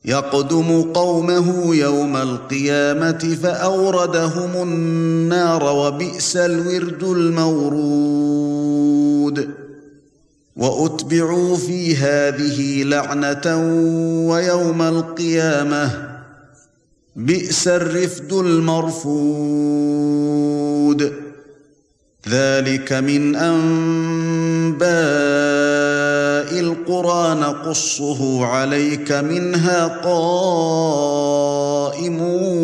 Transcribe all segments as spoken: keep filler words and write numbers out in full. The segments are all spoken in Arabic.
يقدم قومه يوم القيامة فأوردهم النار وبئس الورد المورود وأتبعوا في هذه لعنة ويوم القيامة بئس الرفد المرفود ذلك من أنباء القرى نقصه عليك منها قائم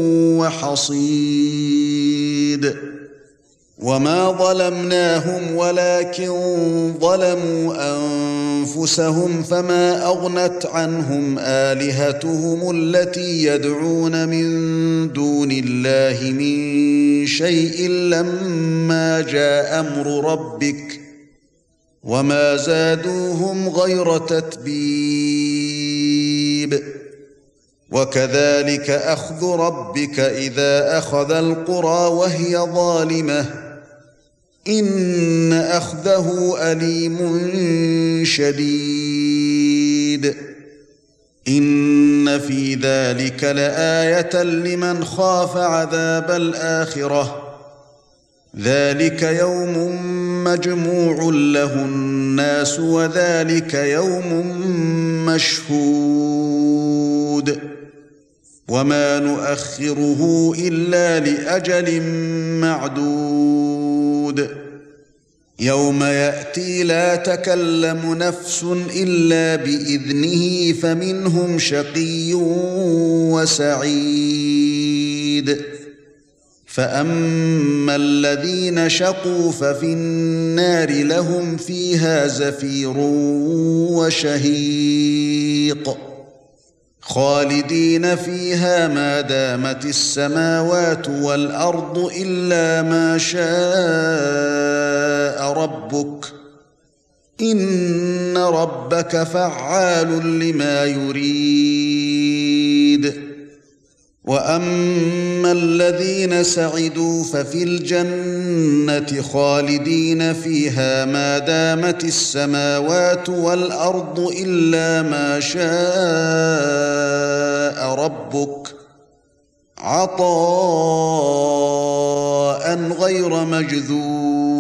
وحصيد وما ظلمناهم ولكن ظلموا أنفسهم فما أغنت عنهم آلهتهم التي يدعون من دون الله من شيء لما جاء أمر ربك وما زادوهم غير تتبيب وكذلك أخذ ربك إذا أخذ القرى وهي ظالمة إن أخذه أليم شديد إن في ذلك لآية لمن خاف عذاب الآخرة ذلك يوم مجموع له الناس وذلك يوم مشهود وما نؤخره إلا لأجل معدود يوم يأتي لا تكلم نفس إلا بإذنه فمنهم شقي وسعيد فأما الذين شقوا ففي النار لهم فيها زفير وشهيق خالدين فيها ما دامت السماوات والأرض إلا ما شاء ربك إن ربك فعال لما يريد وأما الذين سعدوا ففي الجنة خالدين فيها ما دامت السماوات والأرض إلا ما شاء ربك عطاء غير مجذوذ